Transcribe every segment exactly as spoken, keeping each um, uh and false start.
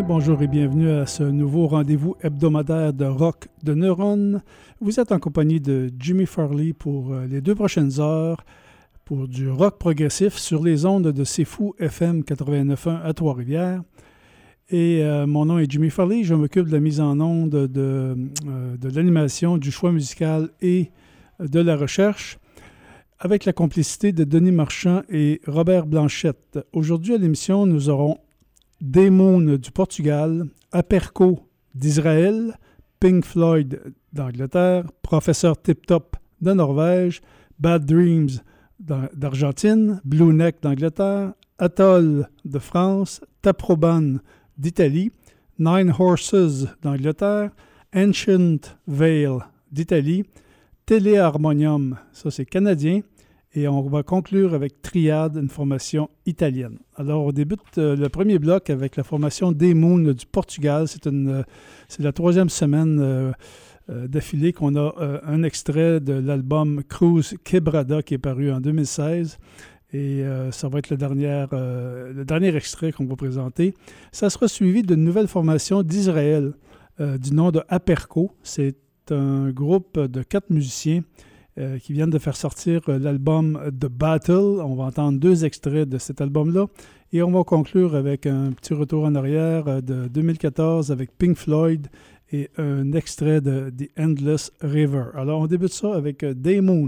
bonjour et bienvenue à ce nouveau rendez-vous hebdomadaire de rock de Neuron. Vous êtes en compagnie de Jimmy Farley pour les deux prochaines heures pour du rock progressif sur les ondes de C'est Fou F M quatre-vingt-neuf point un à Trois-Rivières. Et euh, mon nom est Jimmy Farley, je m'occupe de la mise en onde de, euh, de l'animation, du choix musical et de la recherche, avec la complicité de Denis Marchand et Robert Blanchette. Aujourd'hui à l'émission, nous aurons Daymoon du Portugal, Aperco d'Israël, Pink Floyd d'Angleterre, Professeur Tip Top de Norvège, Bad Dreams d'Argentine, Blue Neck d'Angleterre, Atoll de France, Taproban d'Italie, Nine Horses d'Angleterre, Ancient Veil d'Italie, Téléharmonium, ça c'est canadien, et on va conclure avec Triade, une formation italienne. Alors on débute euh, le premier bloc avec la formation Daymoon du Portugal. C'est, une, euh, c'est la troisième semaine euh, euh, d'affilée qu'on a euh, un extrait de l'album Cruz Quebrada qui est paru en deux mille seize. Et euh, ça va être le dernier, euh, le dernier extrait qu'on va présenter. Ça sera suivi d'une nouvelle formation d'Israël euh, du nom de Aperco. C'est un groupe de quatre musiciens euh, qui viennent de faire sortir euh, l'album The Battle. On va entendre deux extraits de cet album-là. Et on va conclure avec un petit retour en arrière euh, de deux mille quatorze avec Pink Floyd et un extrait de The Endless River. Alors on débute ça avec euh, Daymoon.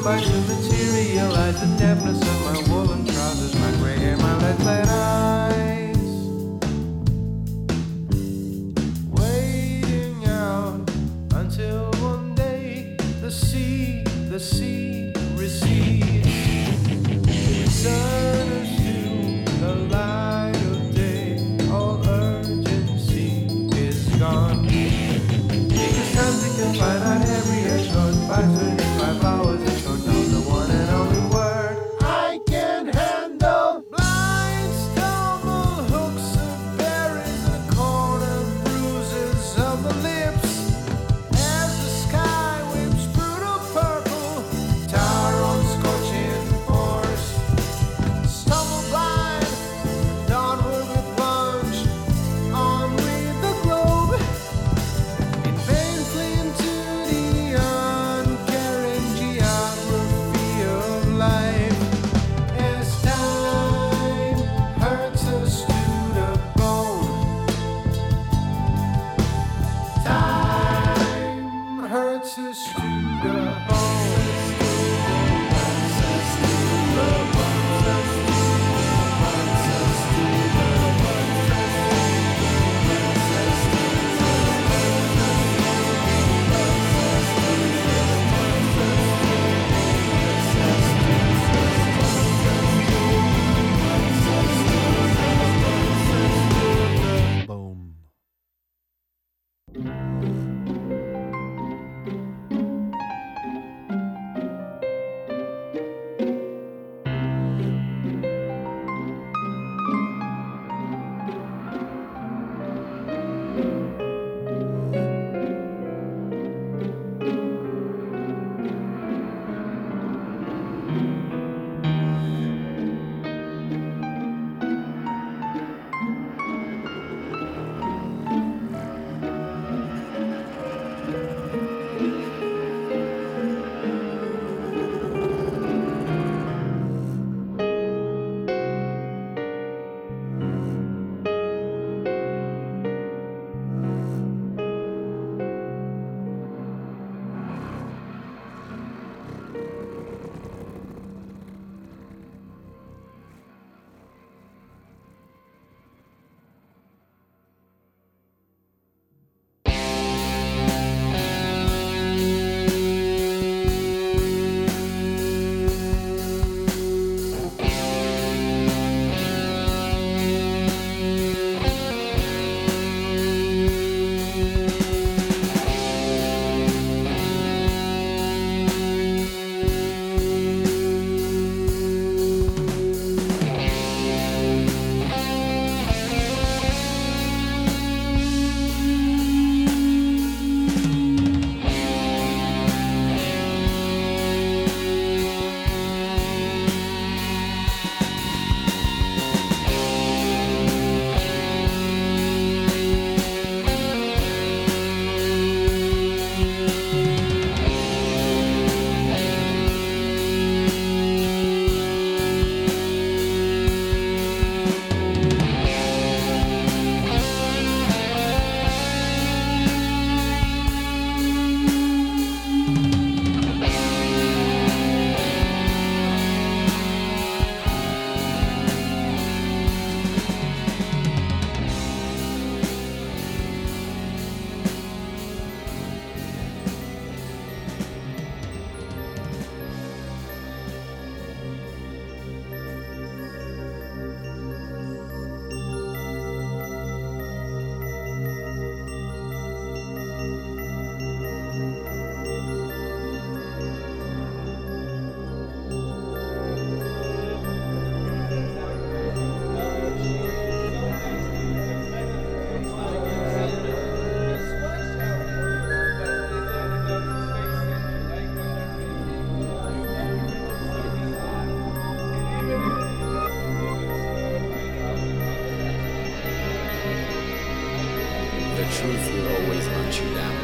bites to materialize the dampness of my woolen trousers, my gray hair, my lead-clad eyes. Waiting out until one day the sea, the sea recedes. Return us to the light of day. All urgency is gone. Take us time to confine out every short five thirty-five hours and short down the one and only word I can handle. Blind stumble hooks of berries, the corner bruises of the lips. As the sky whips brutal purple, tower on scorching force. Stumble blind, dawnward with plunge, on with the globe. In vain flee into the uncaring geography of life. As time hurts us to the bone. Time hurts us to the bone. Hurts us to the bone. Hurts us to the bone. Hurts us to Boom. truth will always hunt you down.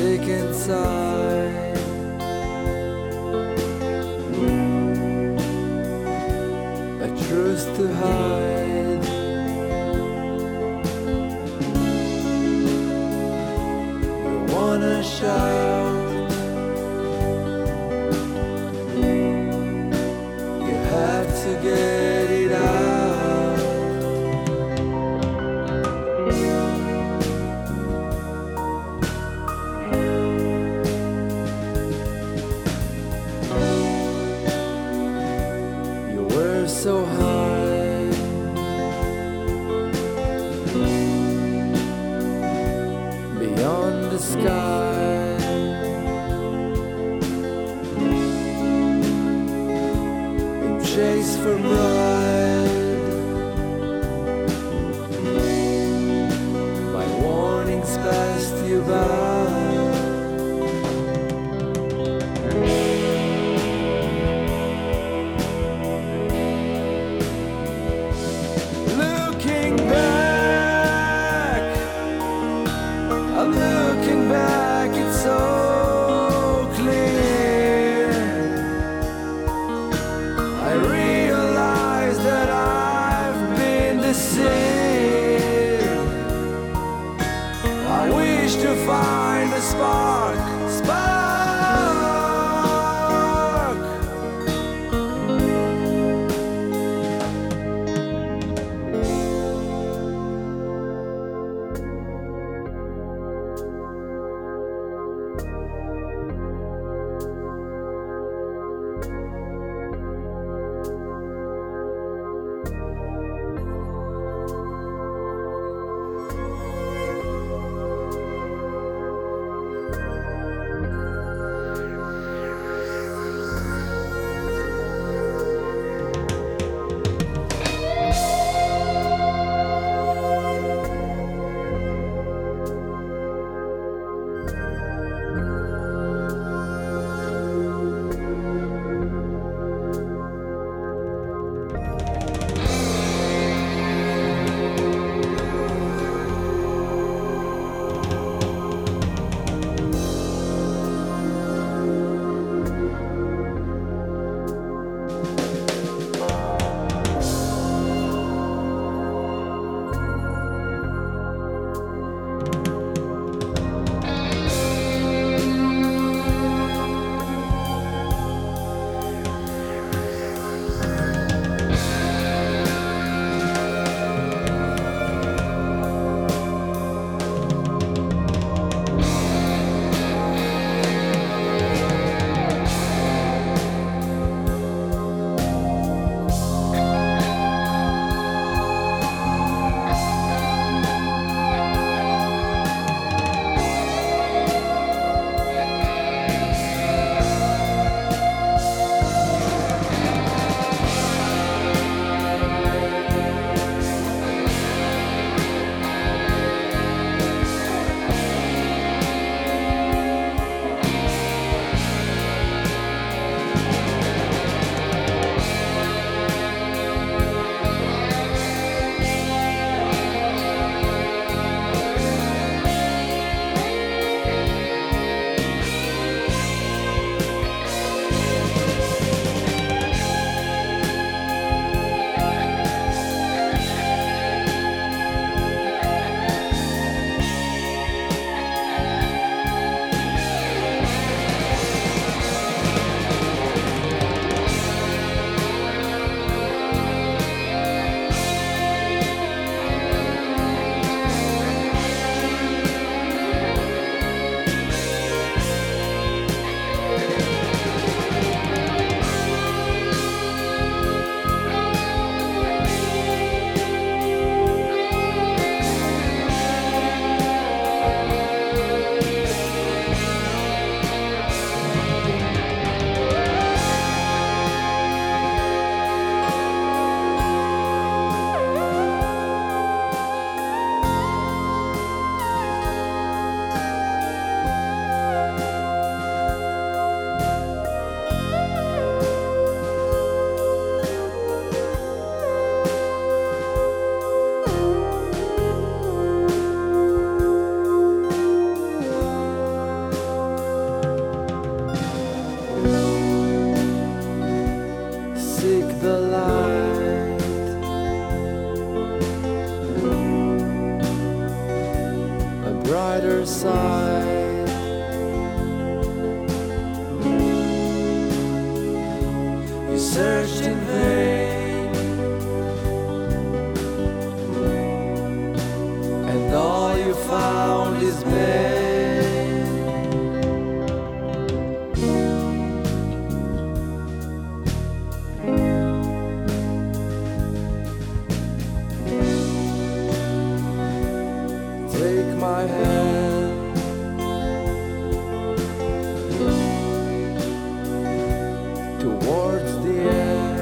sick inside. A truth to hide. You wanna shout, you have to get it out. You were so high, beyond the sky. In chase for pride, my warnings passed you by. Looking back, I'm looking back, it's so clear. I realize that I've been deceived. I wish to find a spark, spark. side. You searched in vain, and all you found is pain. Take my hand, towards the end.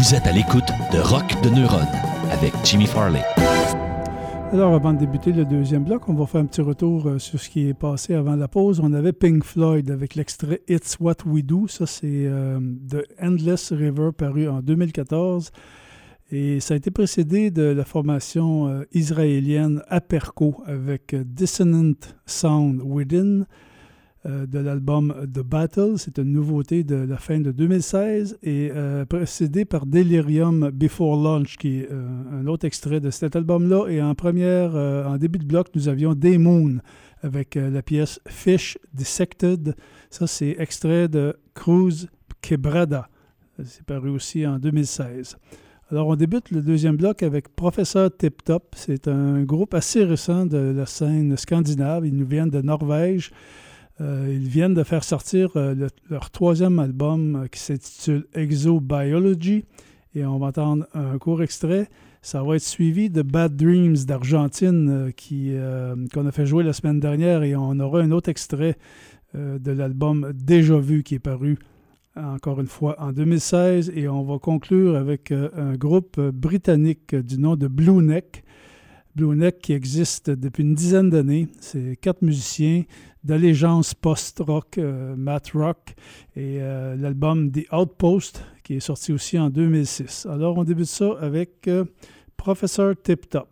Vous êtes à l'écoute de Rock de Neuronne avec Jimmy Farley. Alors, avant de débuter le deuxième bloc, on va faire un petit retour euh, sur ce qui est passé avant la pause. On avait Pink Floyd avec l'extrait « It's What We Do ». Ça, c'est euh, The Endless River, paru en deux mille quatorze. Et ça a été précédé de la formation euh, israélienne Aperco avec euh, Dissonant Sound Within euh, de l'album The Battle. C'est une nouveauté de la fin de deux mille seize et euh, précédé par Delirium Before Lunch, qui est euh, un autre extrait de cet album-là. Et en première, euh, en début de bloc, nous avions Daymoon avec euh, la pièce Fish Dissected. Ça, c'est extrait de Cruz Quebrada. C'est paru aussi en deux mille seize. Alors, on débute le deuxième bloc avec Professeur Tip Top. C'est un groupe assez récent de la scène scandinave. Ils nous viennent de Norvège. Euh, ils viennent de faire sortir euh, le, leur troisième album euh, qui s'intitule Exobiology. Et on va entendre un court extrait. Ça va être suivi de Bad Dreams d'Argentine euh, qui, euh, qu'on a fait jouer la semaine dernière. Et on aura un autre extrait euh, de l'album Déjà Vu qui est paru encore une fois en deux mille seize, et on va conclure avec euh, un groupe euh, britannique euh, du nom de Blue Neck. Blue Neck qui existe depuis une dizaine d'années. C'est quatre musiciens d'allégeance post-rock, euh, math rock, et euh, l'album The Outpost qui est sorti aussi en deux mille six. Alors on débute ça avec euh, Professeur Tip Top.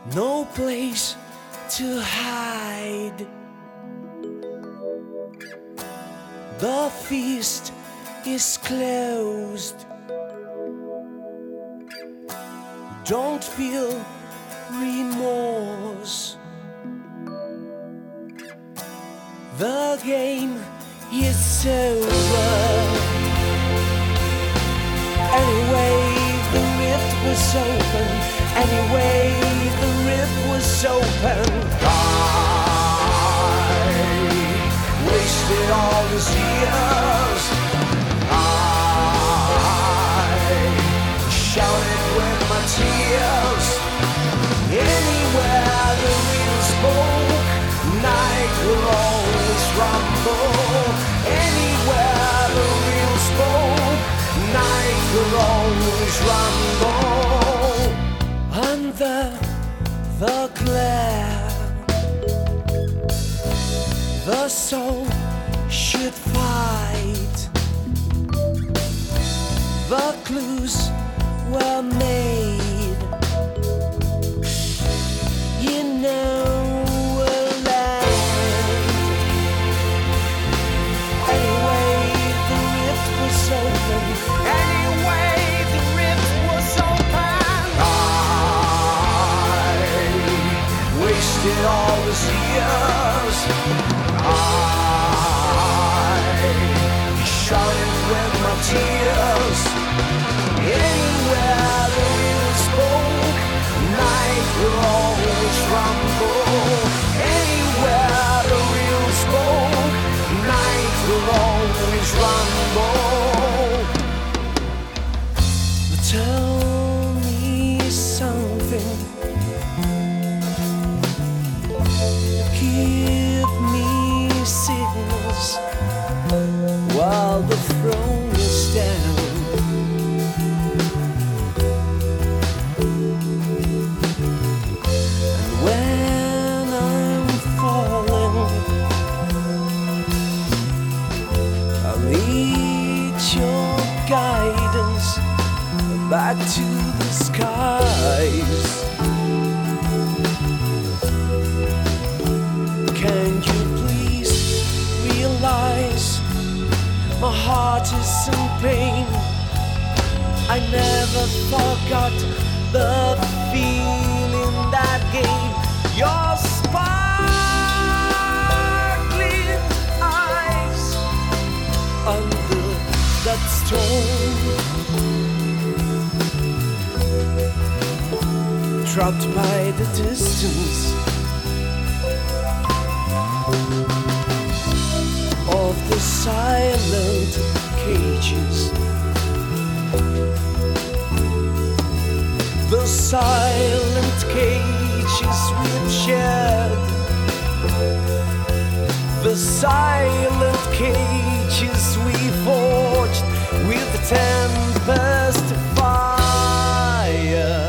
no place to hide. The feast is closed. Don't feel remorse. The game is over. Anyway, the rift was open. Anyway, the rift was open. I wasted all these years. I shouted with my tears. Anywhere the real spoke, night will always rumble. Anywhere the real spoke, night will always rumble. Under the glare, the soul should fight. The clues were made. You know a land. Anyway, the rift was open. Anyway, the rift was open. I wasted all these years. I shouted with my tears. Anywhere the real spoke, night will always rumble. Anywhere the real spoke, night will always rumble. But tell me something. Give me signals while the throne is down. Guidance back to the skies. Can you please realize my heart is in pain? I never forgot the feeling that gave your sparkling eyes under that storm, trapped by the distance of the silent cages. The silent cages we've shared. The silent cages we forged with the tempest fire.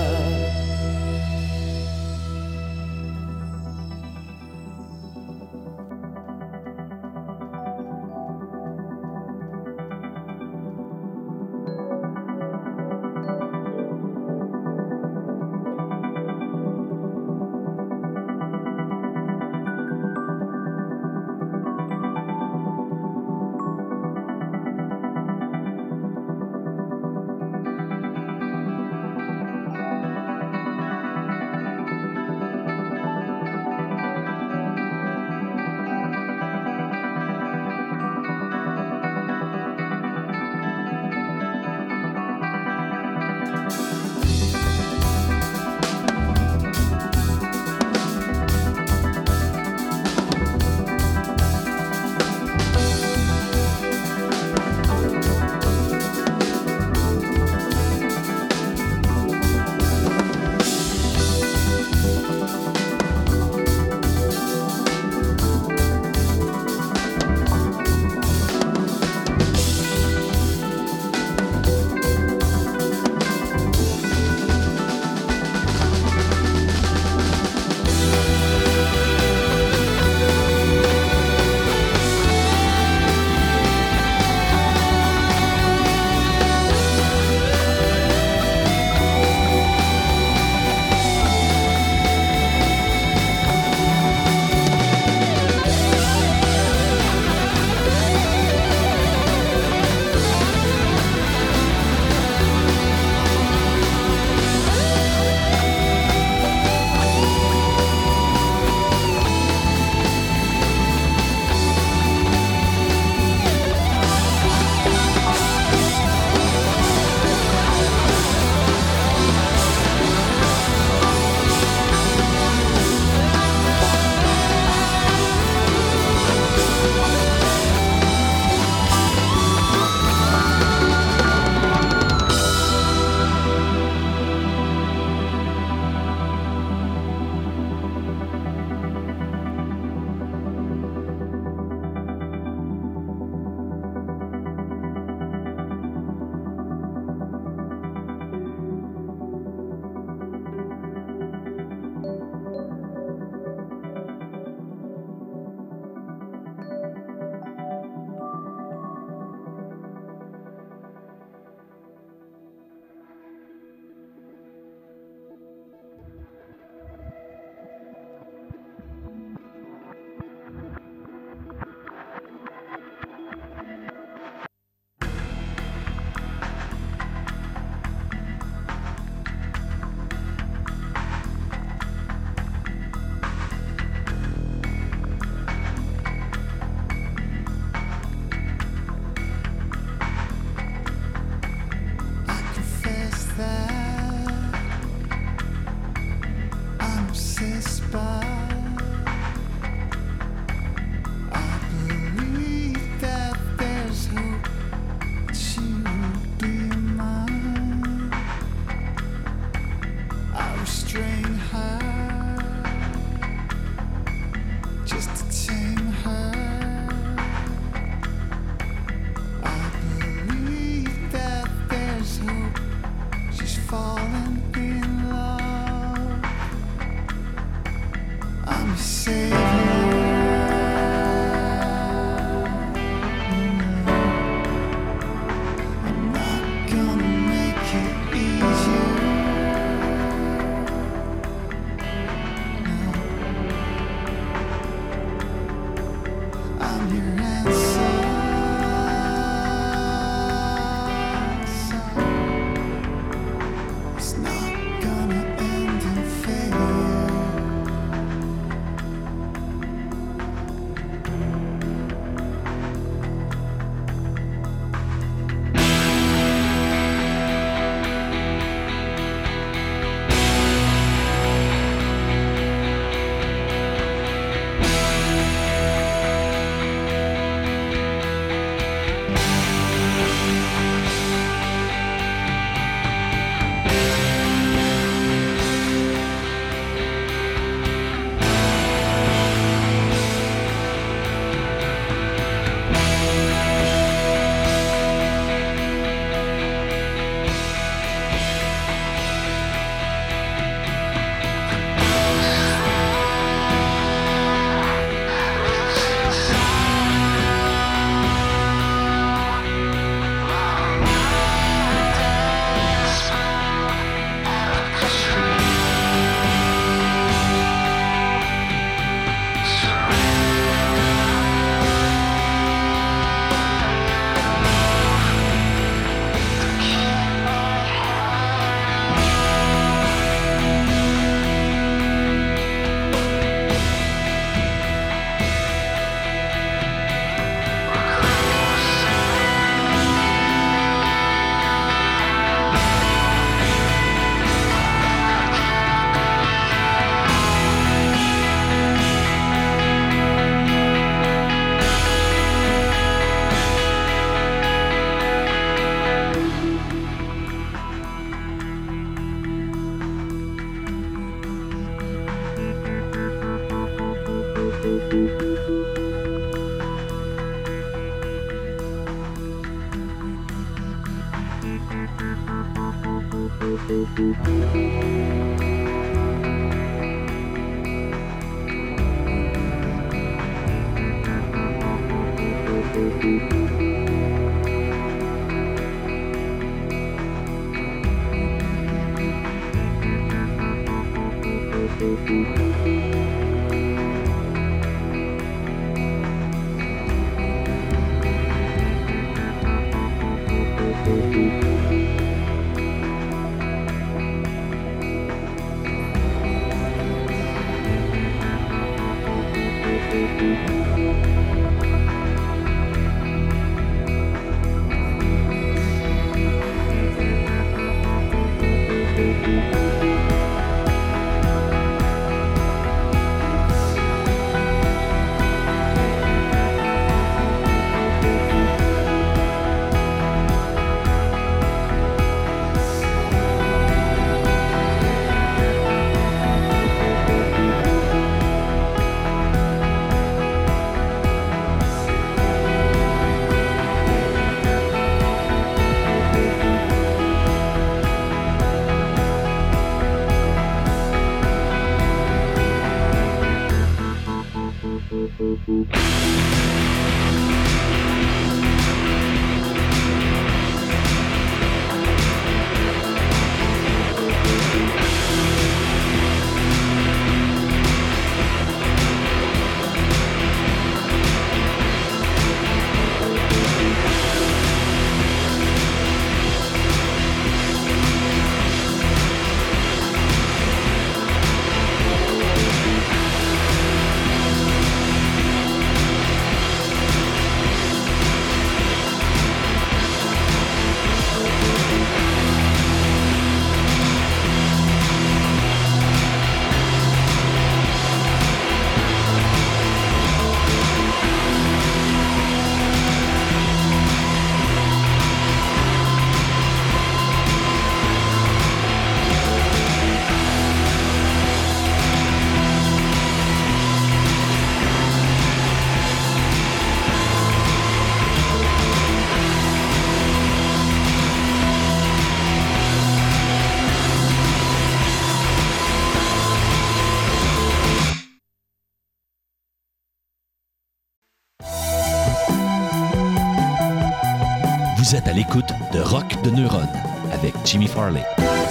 Vous êtes à l'écoute de Rock de Neuronne avec Jimmy Farley.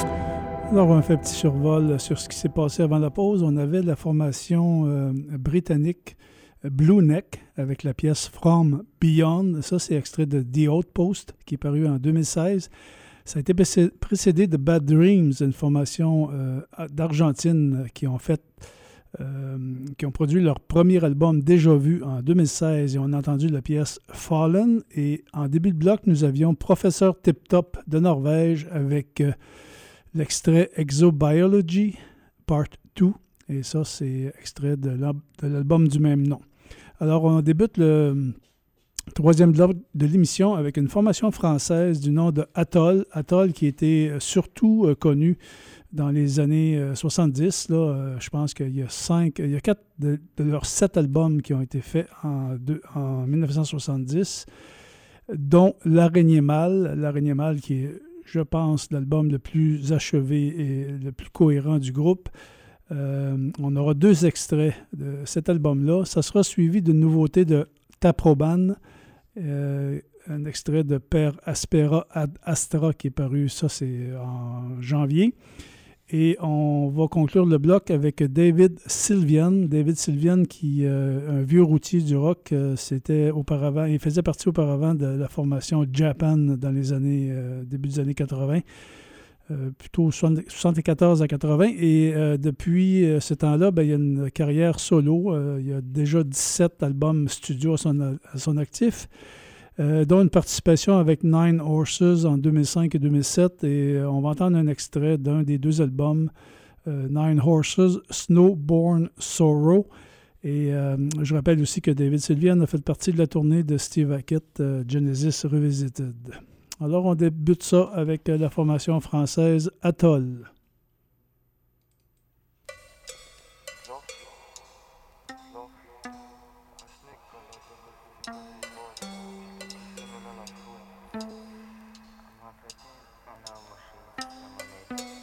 Alors, on fait un petit survol sur ce qui s'est passé avant la pause. On avait la formation euh, britannique Blue Neck avec la pièce From Beyond. Ça, c'est extrait de The Outpost qui est paru en deux mille seize. Ça a été précédé de Bad Dreams, une formation euh, d'Argentine qui ont fait Euh, qui ont produit leur premier album Déjà Vu en deux mille seize et on a entendu la pièce Fallen. Et en début de bloc, nous avions Professeur Tip Top de Norvège avec euh, l'extrait Exobiology Part deux. Et ça, c'est extrait de, de l'album du même nom. Alors, on débute le troisième bloc de l'émission avec une formation française du nom de Atoll. Atoll qui était surtout euh, connu dans les années soixante-dix, là, euh, je pense qu'il y a cinq, il y a quatre de, de leurs sept albums qui ont été faits en, deux, en dix-neuf cent soixante-dix, dont L'Araignée Mâle, L'Araignée Mâle qui est, je pense, l'album le plus achevé et le plus cohérent du groupe. Euh, on aura deux extraits de cet album-là. Ça sera suivi d'une nouveauté de Taproban, euh, un extrait de Père Aspera ad Astra qui est paru, ça c'est en janvier. Et on va conclure le bloc avec David Sylvian. David Sylvian, qui est euh, un vieux routier du rock, euh, c'était auparavant, il faisait partie auparavant de la formation Japan dans les années, euh, début des années quatre-vingts, euh, plutôt soixante-quatorze à quatre-vingts. Et euh, depuis euh, ce temps-là, ben, il y a une carrière solo. Euh, il y a déjà dix-sept albums studio à son, à son actif. Euh, dont une participation avec Nine Horses en deux mille cinq et deux mille sept. Et euh, on va entendre un extrait d'un des deux albums, euh, Nine Horses, Snowborn Sorrow. Et euh, je rappelle aussi que David Sylvian a fait partie de la tournée de Steve Hackett, euh, Genesis Revisited. Alors, on débute ça avec euh, la formation française Atoll. Thank you.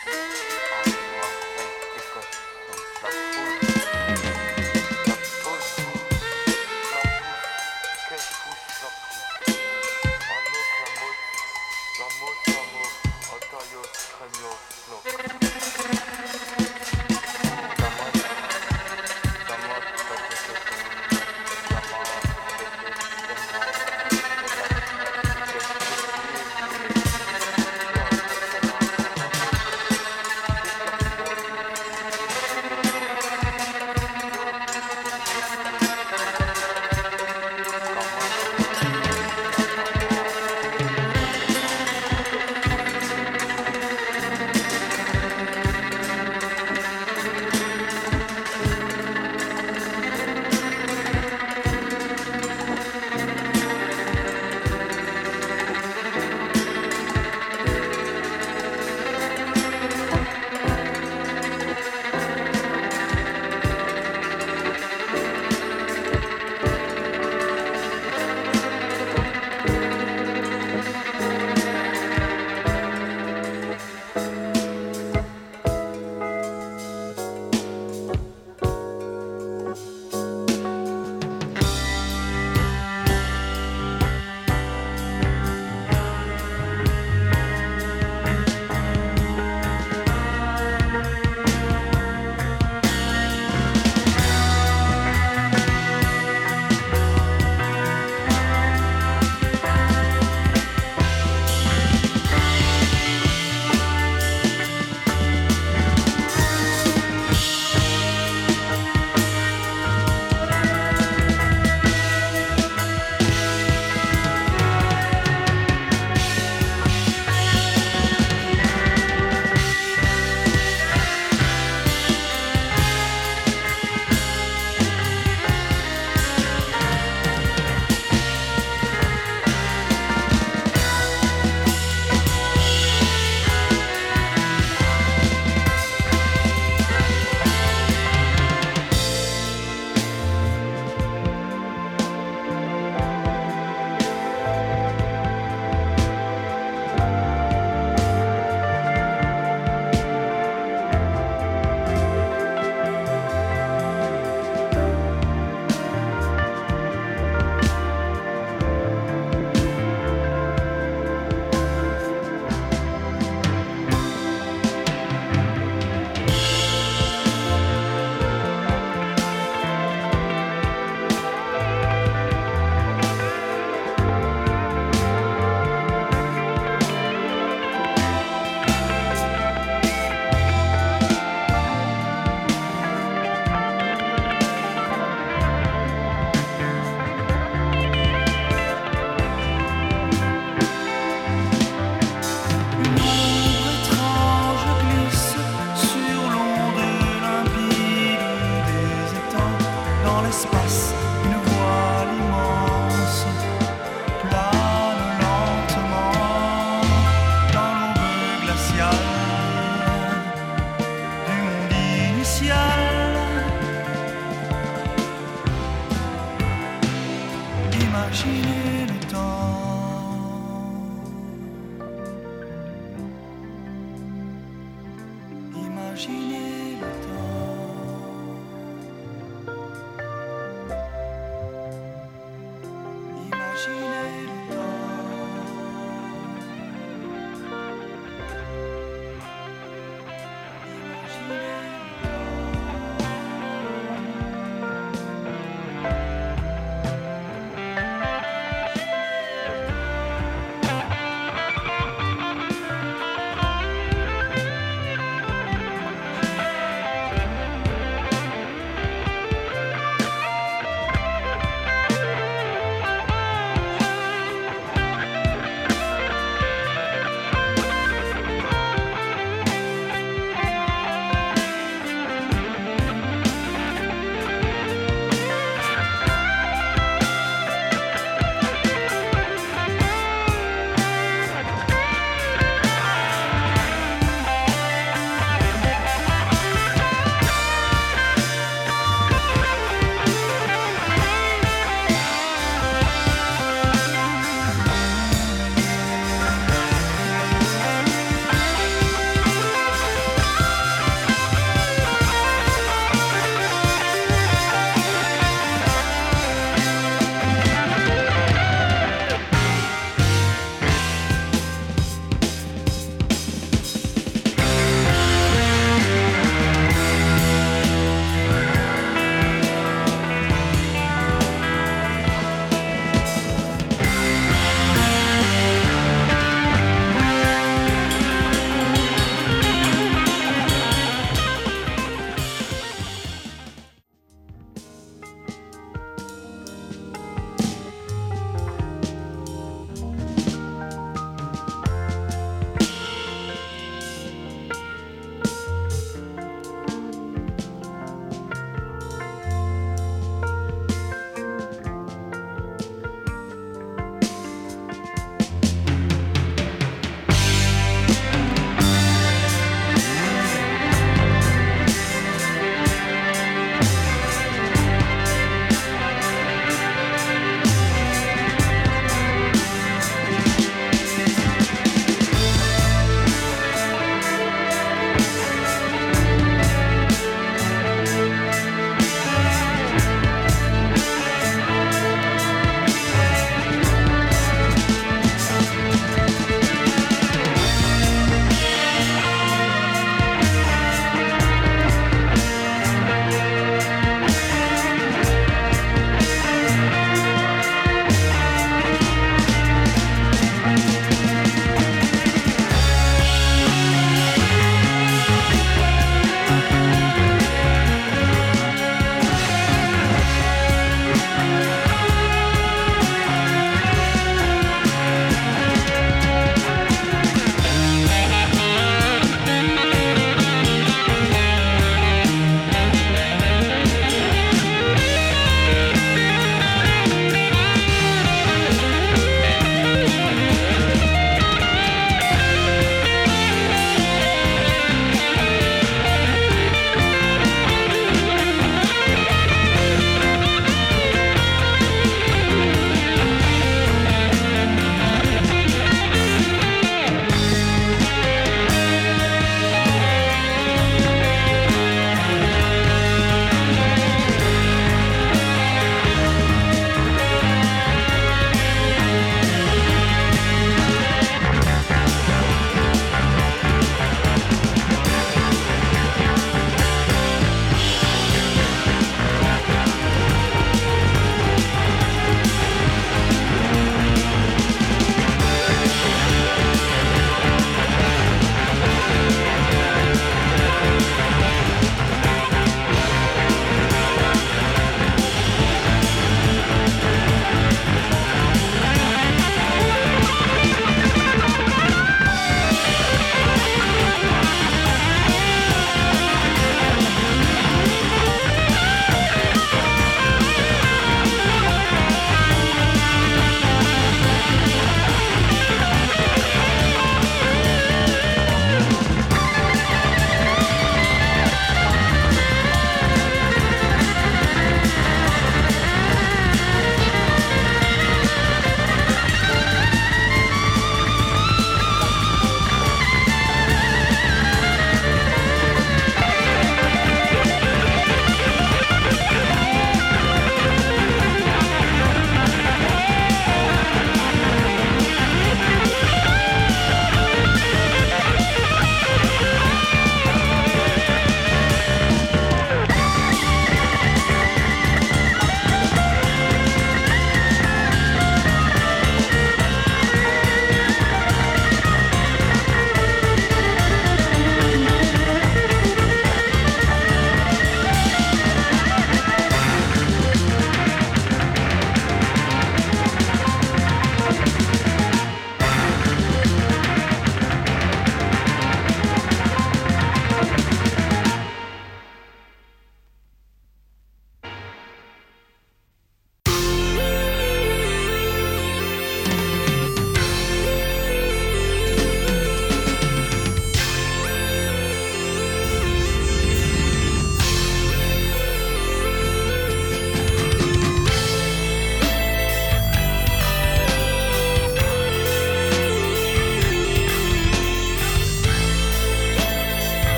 Imaginer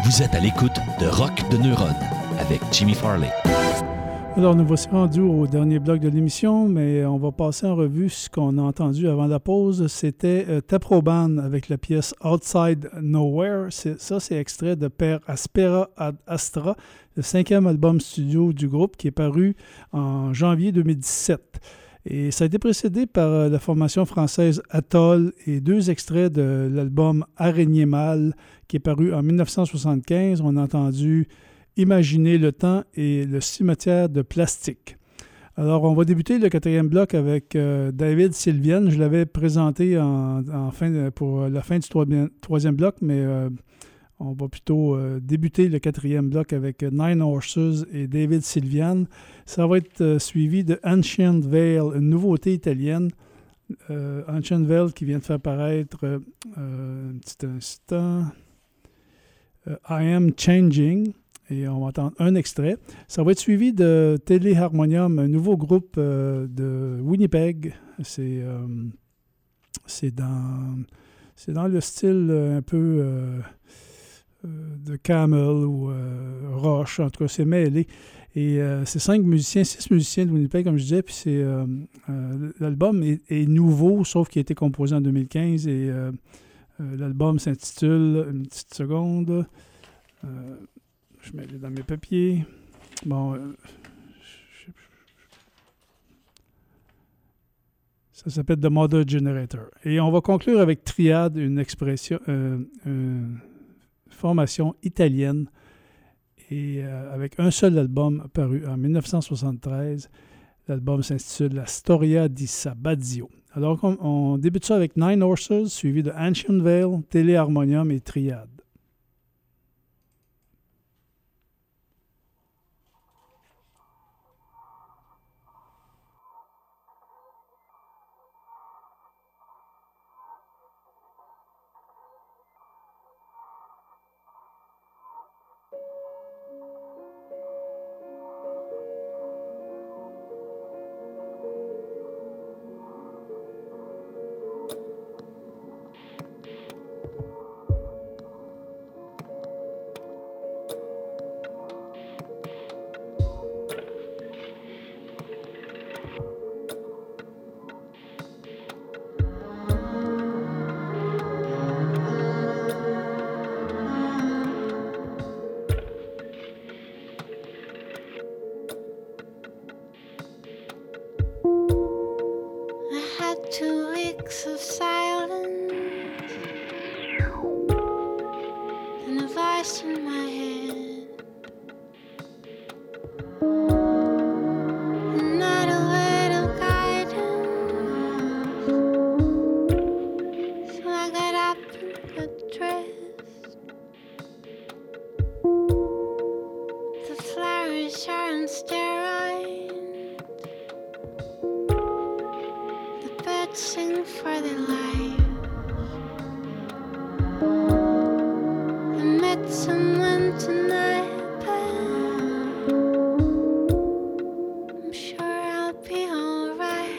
Vous êtes à l'écoute de Rock de Neuronne avec Jimmy Farley. Alors, nous voici rendus au dernier bloc de l'émission, mais on va passer en revue ce qu'on a entendu avant la pause. C'était euh, Taproban avec la pièce Outside Nowhere. C'est, ça, c'est extrait de Per Aspera ad Astra, le cinquième album studio du groupe qui est paru en janvier deux mille dix-sept. Et ça a été précédé par euh, la formation française Atoll et deux extraits de l'album Araignée mâle qui est paru en dix-neuf cent soixante-quinze. On a entendu Imaginer le temps et le cimetière de plastique. Alors, on va débuter le quatrième bloc avec euh, David Sylvian. Je l'avais présenté en, en fin de, pour la fin du troisième, troisième bloc, mais euh, on va plutôt euh, débuter le quatrième bloc avec Nine Horses et David Sylvian. Ça va être euh, suivi de Ancient Veil, une nouveauté italienne. Euh, Ancient Veil qui vient de faire paraître euh, euh, un petit instant. Euh, I Am Changing. Et on va entendre un extrait. Ça va être suivi de Téléharmonium, un nouveau groupe euh, de Winnipeg. C'est, euh, c'est, dans, c'est dans le style un peu euh, euh, de Camel ou euh, Rush. En tout cas, c'est mêlé. Et euh, c'est cinq musiciens, six musiciens de Winnipeg, comme je disais. Puis c'est, euh, euh, l'album est, est nouveau, sauf qu'il a été composé en deux mille quinze. Et euh, euh, l'album s'intitule, une petite seconde... Euh, Je mets dans mes papiers. Bon, euh, je, je, ça s'appelle The Mother Generator. Et on va conclure avec Triade, une expression, euh, une formation italienne, et euh, avec un seul album paru en dix-neuf cent soixante-treize. L'album s'intitule La Storia di Sabazio. Alors, on, on débute ça avec Nine Horses, suivi de Ancient Veil, Téléharmonium et Triade. Two weeks of silence and a voice in my head, and not a word of guidance. So I got up and got dressed. The flowers are on steroids. Sing for their life. I met someone tonight, but I'm sure I'll be alright.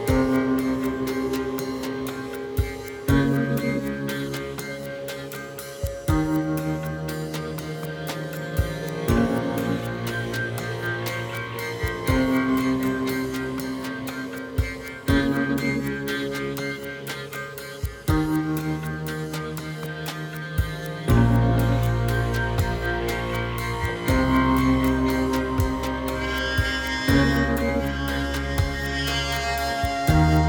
Thank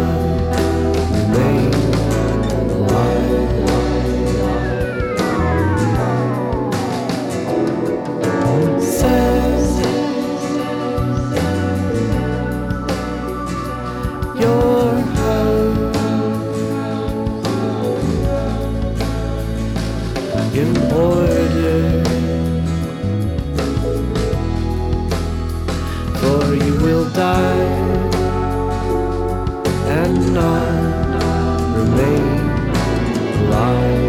remain alive. Says your house in order, for you will die and not remain alive.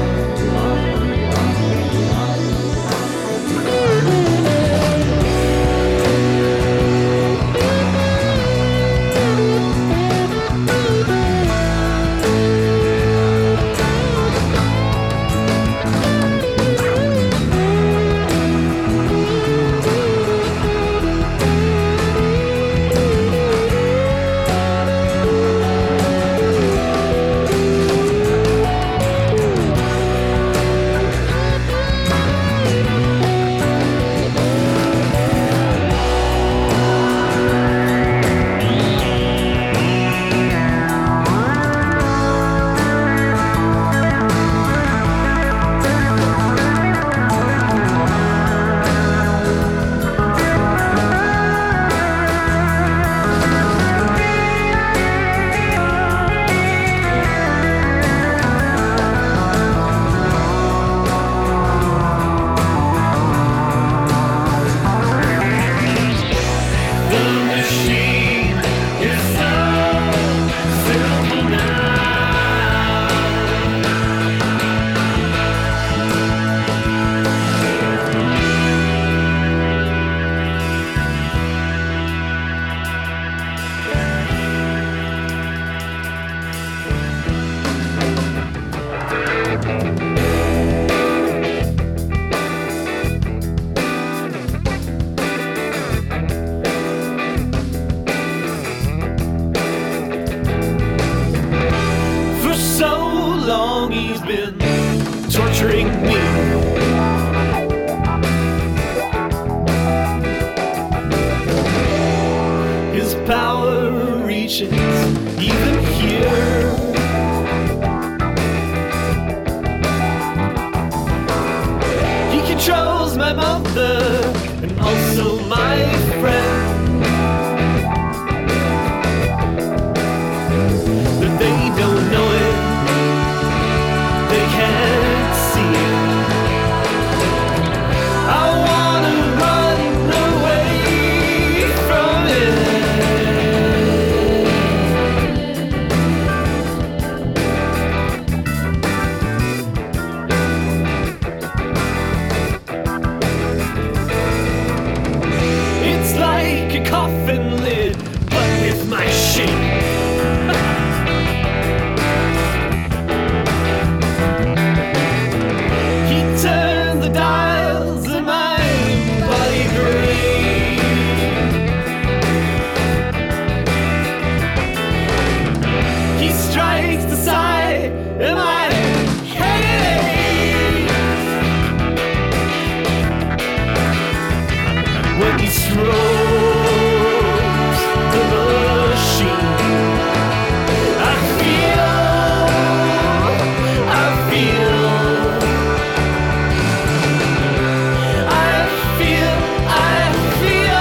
For so long he's been torturing me. His power reaches even here. He controls my mother and also my friend. But they don't know it, they can't see it. I wanna run away from it. It's like a coffin lid, but with my shit. He turns the dials in my body brain. He strikes the side in my head. When he strokes the machine, I feel, I feel, I feel, I feel.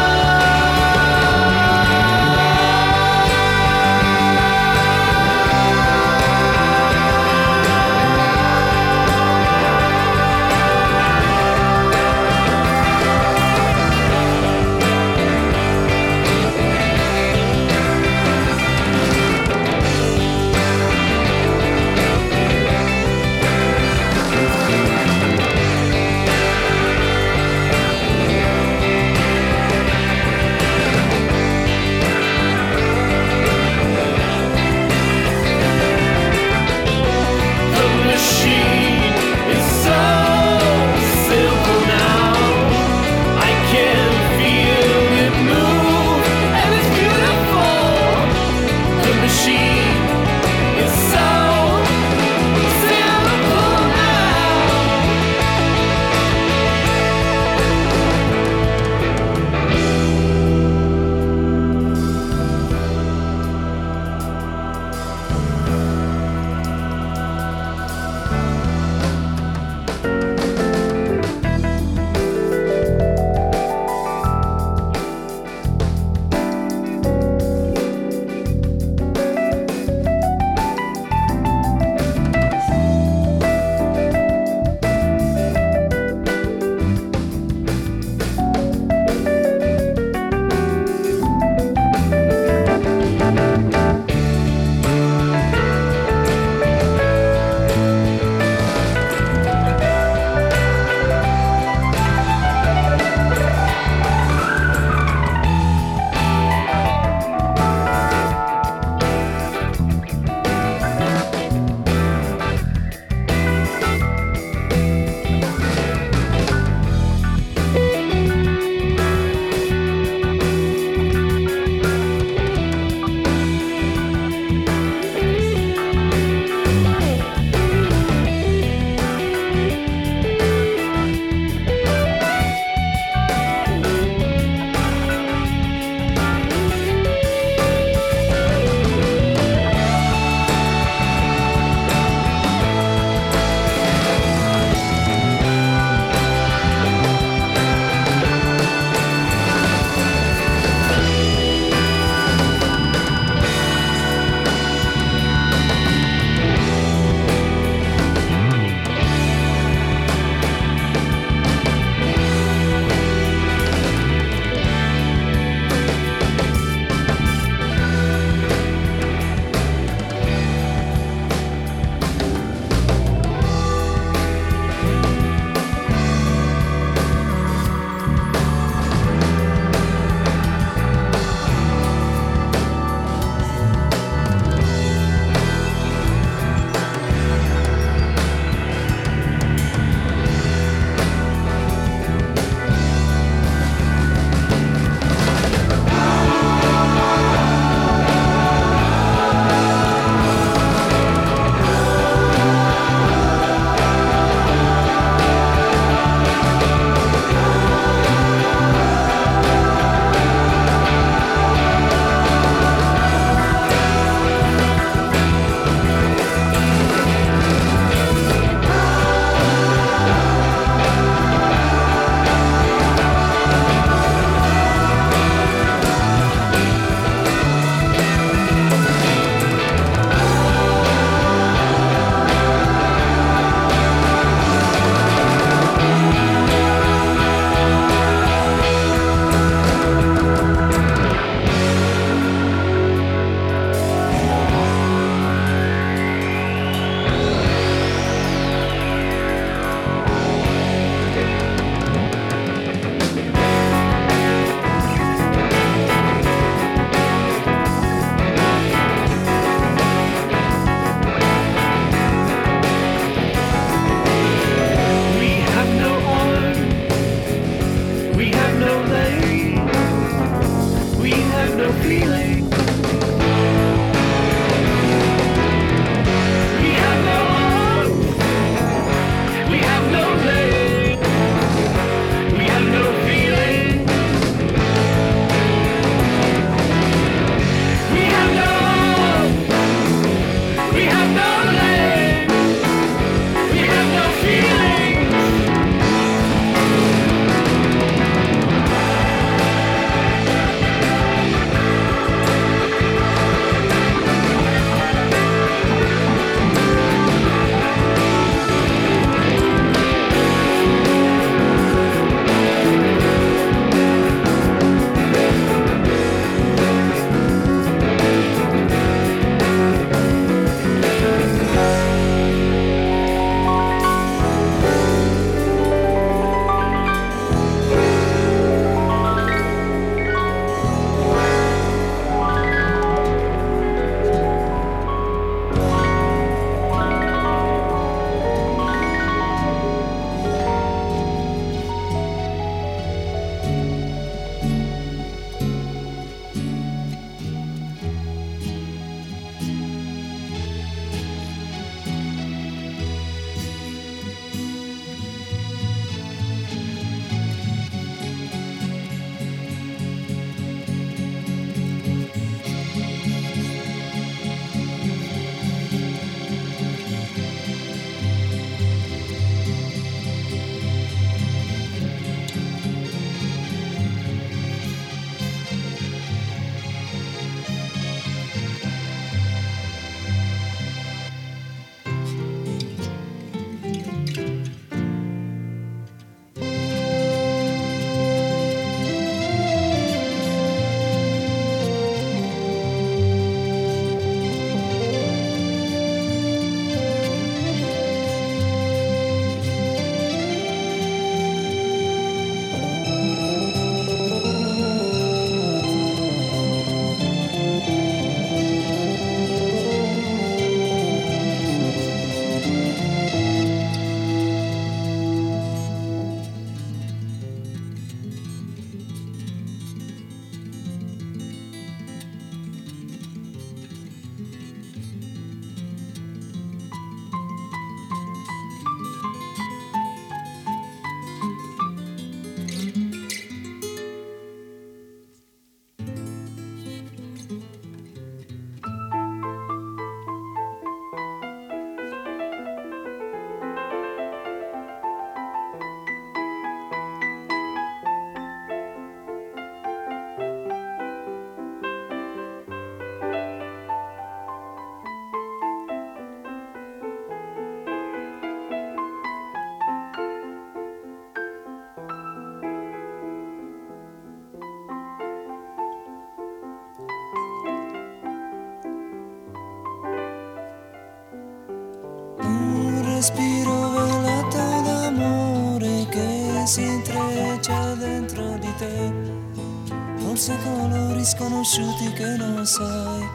respiro velato d'amore che si intreccia dentro di te, forse colori sconosciuti che non sai.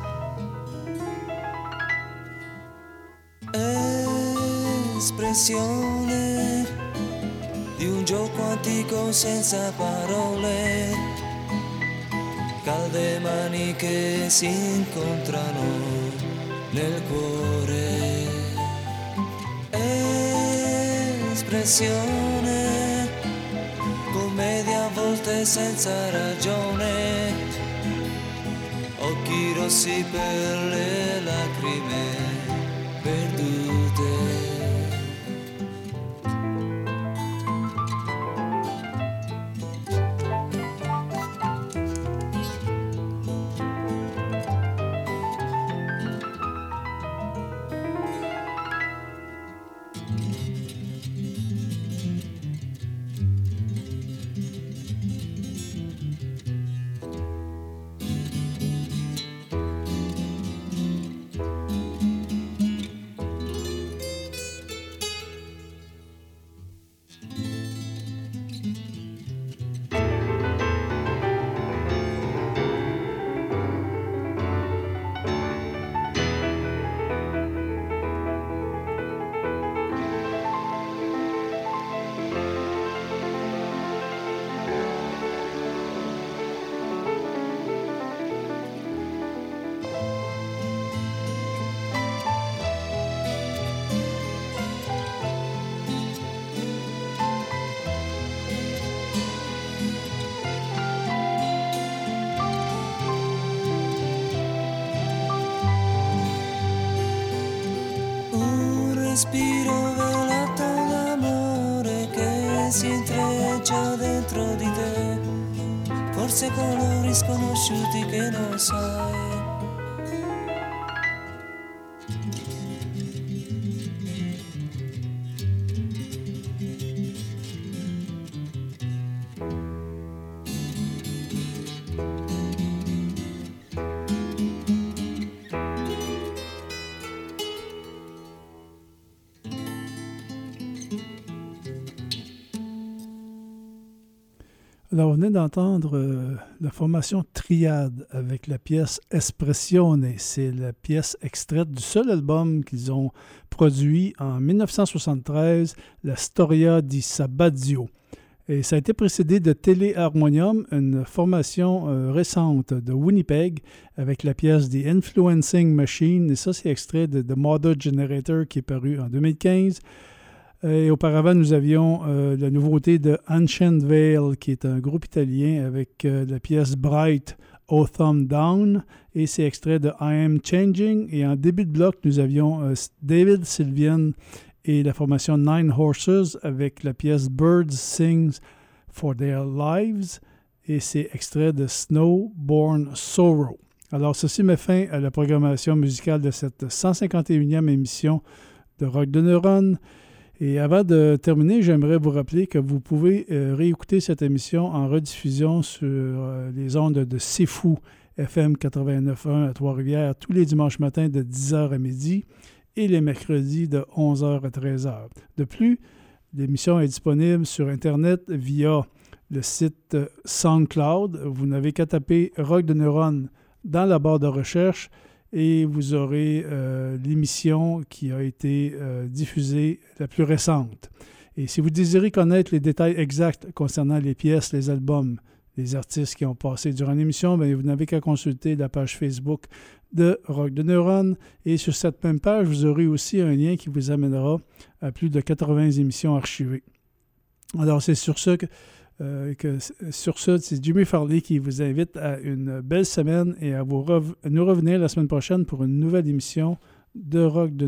Espressione di un gioco antico senza parole, calde mani che si incontrano nel cuore. Espressione, commedia a volte senza ragione, occhi rossi per le lacrime perdute. Respiro velato d'amore che si intreccia dentro di te, forse colori sconosciuti che non sai. Alors, on venait d'entendre euh, la formation Triade avec la pièce Espressione. C'est la pièce extraite du seul album qu'ils ont produit en dix-neuf cent soixante-treize, La Storia di Sabazio. Et ça a été précédé de Tele Harmonium, une formation euh, récente de Winnipeg avec la pièce The Influencing Machine. Et ça, c'est extrait de The Mother Generator qui est paru en deux mille quinze. Et auparavant, nous avions euh, la nouveauté de Ancient Veil, qui est un groupe italien avec euh, la pièce Bright, O Thumb Down, et c'est extrait de I Am Changing. Et en début de bloc, nous avions euh, David Sylvian et la formation Nine Horses avec la pièce Birds Sings for Their Lives, et c'est extrait de Snowborn Sorrow. Alors, ceci met fin à la programmation musicale de cette cent cinquante et unième émission de Rock de Neurones. Et avant de terminer, j'aimerais vous rappeler que vous pouvez euh, réécouter cette émission en rediffusion sur euh, les ondes de C'est Fou F M quatre-vingt-neuf point un à Trois-Rivières tous les dimanches matins de dix heures à midi et les mercredis de onze heures à treize heures. De plus, l'émission est disponible sur Internet via le site SoundCloud. Vous n'avez qu'à taper Rock de Neurones dans la barre de recherche et vous aurez euh, l'émission qui a été euh, diffusée, la plus récente. Et si vous désirez connaître les détails exacts concernant les pièces, les albums, les artistes qui ont passé durant l'émission, bien, vous n'avez qu'à consulter la page Facebook de Rock de Neurones. Et sur cette même page, vous aurez aussi un lien qui vous amènera à plus de quatre-vingts émissions archivées. Alors, c'est sur ce que... Euh, que, sur ce, c'est Jimmy Farley qui vous invite à une belle semaine et à vous rev- nous revenir la semaine prochaine pour une nouvelle émission de Rock de